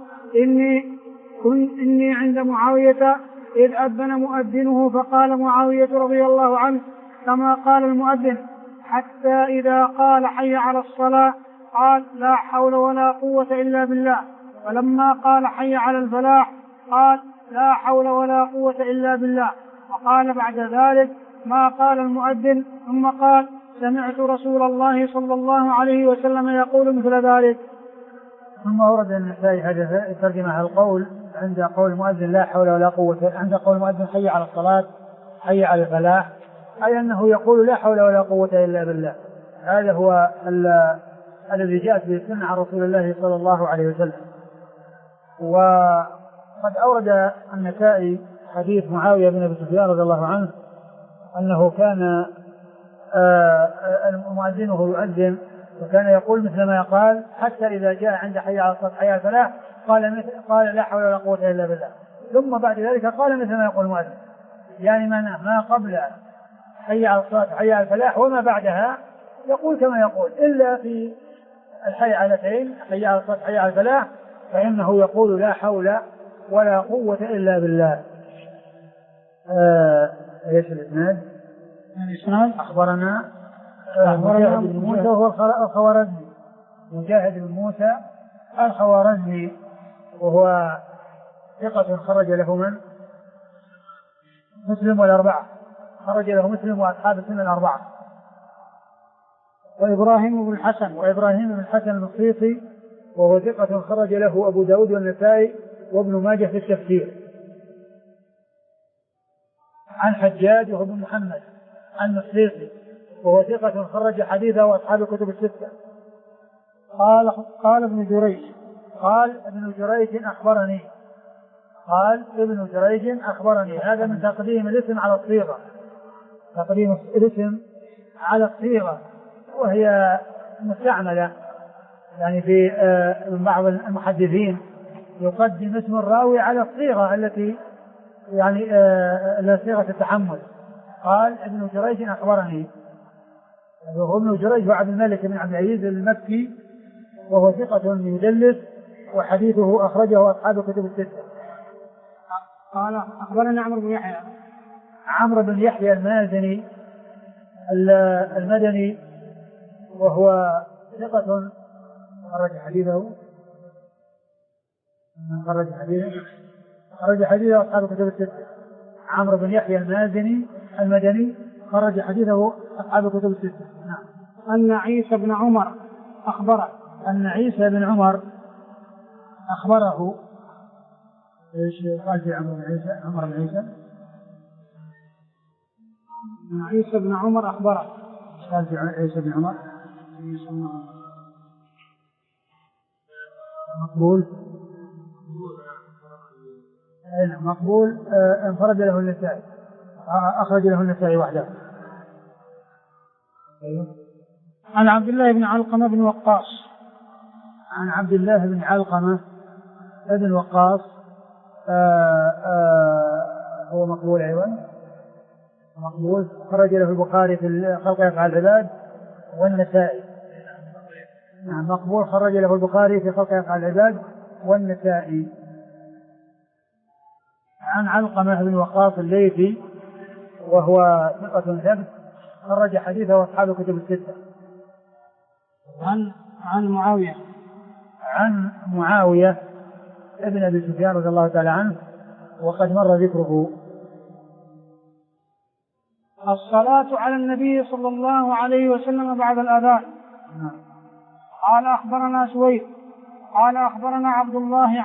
إني عند معاوية إذ أذن مؤذنه فقال معاوية رضي الله عنه كما قال المؤذن حتى إذا قال حي على الصلاة قال لا حول ولا قوة إلا بالله، ولما قال حي على الفلاح قال لا حول ولا قوة إلا بالله، وقال بعد ذلك ما قال المؤذن، ثم قال سمعت رسول الله صلى الله عليه وسلم يقول مثل ذلك. ثم ورد النسائي هذا ترجمة القول عند قول المؤذن لا حول ولا قوة، عند قول المؤذن حي على الصلاة حي على الفلاح، أي أنه يقول لا حول ولا قوة إلا بالله. هذا هو الذي جاءت به السنة عن رسول الله صلى الله عليه وسلم. وقد أورد النسائي حديث معاوية بن أبي سفيان رضي الله عنه أنه كان مؤذنه يؤذن وكان يقول مثل ما قال حتى إذا جاء عند حي على الصلاة حي على الفلاح قال لا حول ولا قوة إلا بالله، ثم بعد ذلك قال مثل ما يقول المؤذن، يعني ما قبل حي على الصلاة حي على الفلاح وما بعدها يقول كما يقول، إلا في الحي علتين حي على الصلاة حي على الفلاح فإنه يقول لا حول ولا قوة إلا بالله. ايش الاسناد؟ أخبرنا مجاهد بن موسى وهو الخوارزمي، مجاهد بن موسى الخوارزمي وهو ثقة خرج له من؟ مسلم والأربعة، خرج له مسلم وأصحاب السنن الأربعة. وإبراهيم بن الحسن المصيصي وهو ثقة خرج له أبو داود والنسائي وابن ماجه في التفسير. عن حجاج وهو بن محمد المصيصي وهو ثقة خرج حديثه وأصحاب الكتب الستة. قال ابن جريج أخبرني هذا من تقديم الاسم على الصيغة، تقديم الاسم على الصيغة، وهي مستعملة يعني في من بعض المحدثين يقدم اسم الراوي على الصيغة التي يعني صيغة التحمل. قال ابن جريج أخبرني، وهو ابن جريج وعبد الملك بن عبد العزيز المكي وهو ثقة يدلس وحديثه أخرجه أصحاب الكتب الستة. قال أخبرنا عمرو بن يحيى المازني المدني وهو ثقة خرج حديثه أصحاب الكتب الستة. عمرو بن يحيى المازني المدني خرج حديثه أصحاب الكتب الستة. نعم. أن عيسى بن عمر أخبره ايش قال في عمر بن عيسى؟ عيسى بن عمر أخبره. قال في عيسى بن عمر مقبول انفرد له النسائي، أخرج له النسائي وحده. عن عبد الله بن علقمة بن وقاص عن عبد الله بن علقمة بن وقاص هو مقبول أيضا، مقبول خرج له البخاري في خلق أفعال العباد والنسائي. نعم مقبول خرج له البخاري في خلق أفعال العباد والنسائي. عن علقمة بن وقاص الليثي وهو ثقة ثبت خرج حديثه أصحاب الكتب الستة. عن معاوية ابن أبي سفيان رضي الله تعالى عنه وقد مر ذكره. الصلاة على النبي صلى الله عليه وسلم بعد الأذان. قال أخبرنا سويد قال أخبرنا عبد الله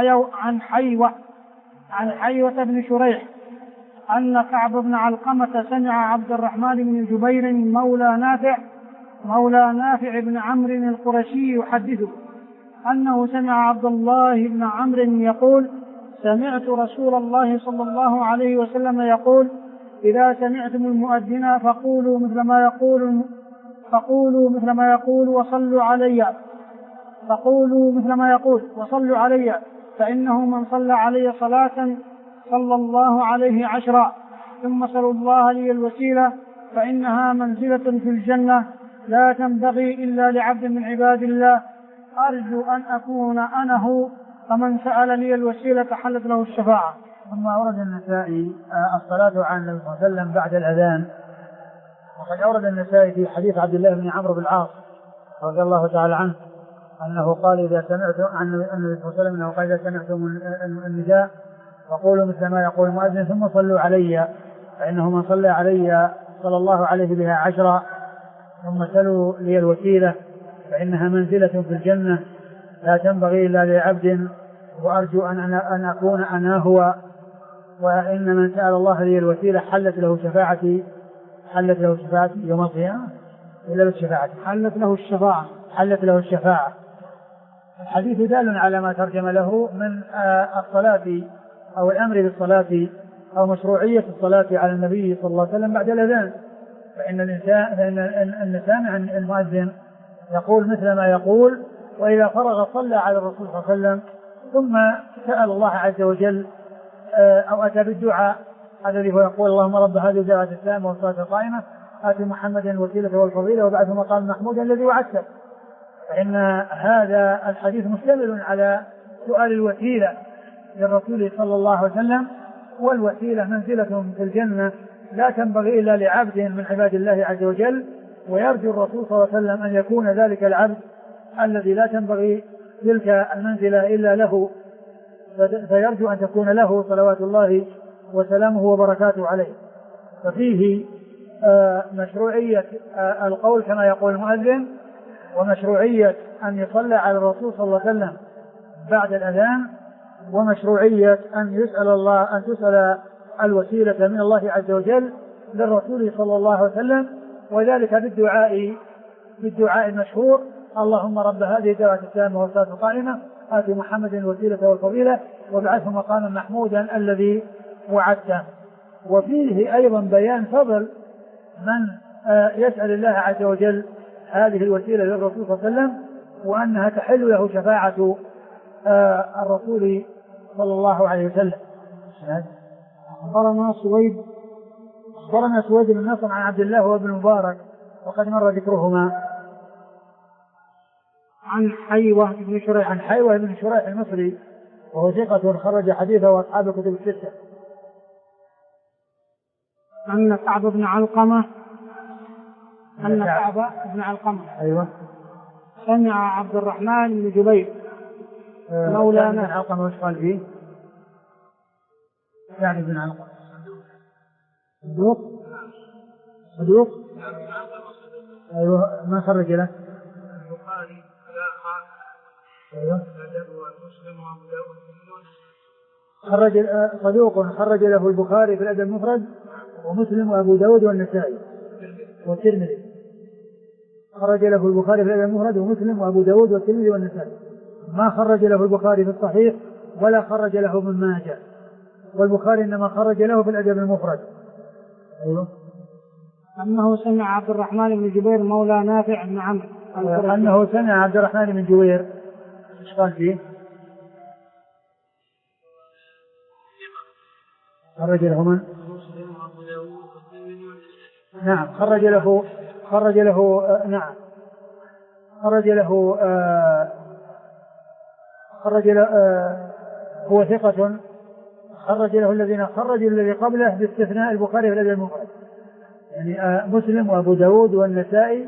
عن حيوة بن شريح أن كعب بن علقمة سمع عبد الرحمن بن جبير مولى نافع بن عمرو القرشي يحدثه أنه سمع عبد الله بن عمرو يقول سمعت رسول الله صلى الله عليه وسلم يقول إذا سمعتم المؤذن فقولوا مثل ما يقول وصلوا علي فإنه من صلى علي صلاة صلى الله عليه 10 ثم صلوا الله لي الوسيلة فإنها منزلة في الجنة لا تنبغي إلا لعبد من عباد الله أرجو أن أكون أنا هو فمن سأل لي الوسيلة حلت له الشفاعة. ثم أورد النسائي الصلاة على النبي صلى الله عليه وسلم بعد الأذان. وقد أورد النسائي في حديث عبد الله بن عمرو بن العاص رضي الله تعالى عنه أنه قال إذا سمعتم عن النبي صلى الله عليه وسلم أنه قال إذا سمعتم النداء فقولوا مثل ما يقول المؤذن ثم صلوا علي فإنه من صلى علي صلى الله عليه بها 10 ثم سلوا لي الوسيلة فإنها منزلة في الجنة لا تنبغي إلا لعبد وأرجو أن أكون أنا هو وإن من سأل الله لي الوسيلة حلت له شفاعتي يوم القيامة إلا بالشفاعة حلت له الشفاعة. الحديث دال على ما ترجم له من الصلاة أو الأمر بالصلاة أو مشروعية الصلاة على النبي صلى الله عليه وسلم بعد الأذان. فإن السامع المؤذن يقول مثل ما يقول وإذا فرغ صلى على الرسول صلى الله عليه وسلم ثم سأل الله عز وجل أو أتى بالدعاء الذي هو يقول اللهم رب هذه الدعوة التامة والصلاة القائمة آت محمدا الوسيلة والفضيلة وبعثه مقام محمود الذي وعدته. فإن هذا الحديث مشتمل على سؤال الوسيلة للرسول صلى الله عليه وسلم والوسيلة منزلة في الجنة لا تنبغي إلا لعبد من عباد الله عز وجل ويرجو الرسول صلى الله عليه وسلم أن يكون ذلك العبد الذي لا تنبغي تلك المنزلة إلا له فيرجو أن تكون له صلوات الله وسلامه وبركاته عليه. ففيه مشروعية القول كما يقول المؤذن ومشروعية أن يصلى على الرسول صلى الله عليه وسلم بعد الأذان ومشروعية أن تسأل الوسيلة من الله عز وجل للرسول صلى الله عليه وسلم وذلك بالدعاء المشهور اللهم رب هذه الدعوة التامة والصلاة القائمة آت محمد الوسيلة والفضيلة وابعثه مقاما محمودا الذي وعدته. وفيه أيضا بيان فضل من يسأل الله عز وجل هذه الوسيلة للرسول صلى الله عليه وسلم وأنها تحل له شفاعة الرسول صلى الله عليه وسلم. أخبرنا سويد بن نصر عن عبد الله وابن المبارك وقد مر ذكرهما. عن حيوة بن شريح المصري وهو ثقة خرج حديثه وأصحاب الكتب الستة. أن كعب بن علقمة أيوة سمع عبد الرحمن بن جبير مولى بن علقمة وش قال فيه؟ يعني بن علقمة صدوق أيوة ما خرج له البخاري أيوة صدوق خرج له البخاري في الأدب المفرد ومسلم وأبو داود والنسائي والترمذي. خرج له البخاري في الأدب المفرد ومسلم وأبو داود والترمذي والنسائي. ما خرج له البخاري في الصحيح ولا خرج له من ماجه والبخاري إنما خرج له في الأدب المفرد. أيوة أنه سمع عبد الرحمن بن جبير مولى نافع بن عمرو أنه سمع عبد الرحمن بن جبير إيش قال فيه؟ خرج له من؟ نعم خرج له هو ثقة خرج له الذين خرجوا الذي قبله باستثناء البخاري في الأدب المفرد يعني مسلم وأبو داود والنسائي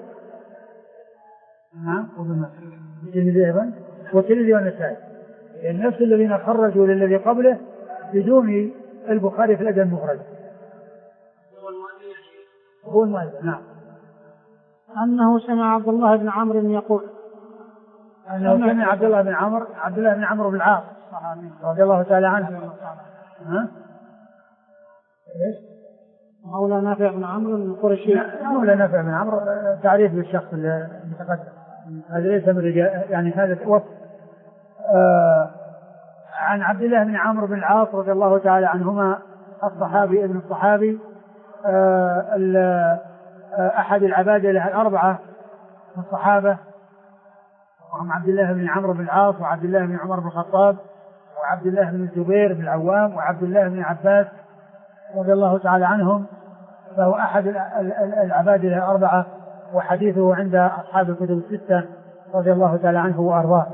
نعم والترمذي والنسائي يعني نفس الذين خرجوا للذي قبله بدون البخاري في الأدب المفرد. هو المؤلف نعم. أنه سمع عبد الله بن عمرو يقول أنه سمع عبد الله بن عمرو بن العاص رضي الله تعالى عنه. ايش؟ مولى نافع بن عمرو القرشي. مولى نافع بن عمرو تعريف بالشخص المتقدم، هذا ليس من رجال، يعني هذا وصف. عن عبد الله بن عمرو بن العاص رضي الله تعالى عنهما، الصحابي ابن الصحابي، أحد العبادة الأربعة من الصحابة، وهم عبد الله بن عمرو بن العاص وعبد الله بن عمر بن الخطاب وعبد الله بن الزبير بن العوام وعبد الله بن عباس رضي الله تعالى عنهم. فهو أحد العبادة الأربعة، وحديثه عند أصحاب الكتب الستة رضي الله تعالى عنه وأرضاه.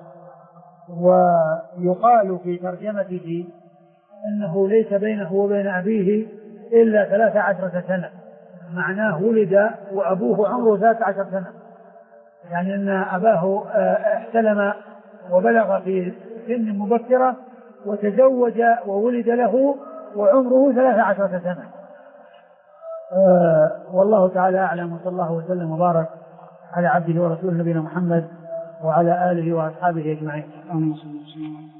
ويقال في ترجمته أنه ليس بينه وبين أبيه إلا 13 سنة، معناه ولد وأبوه عمره 13 سنة، يعني أن أباه احتلم وبلغ في سن مبكرة وتزوج وولد له وعمره 13 سنة. والله تعالى أعلم، وصلى الله وسلم وبارك على عبده ورسوله نبينا محمد وعلى آله وأصحابه أجمعين.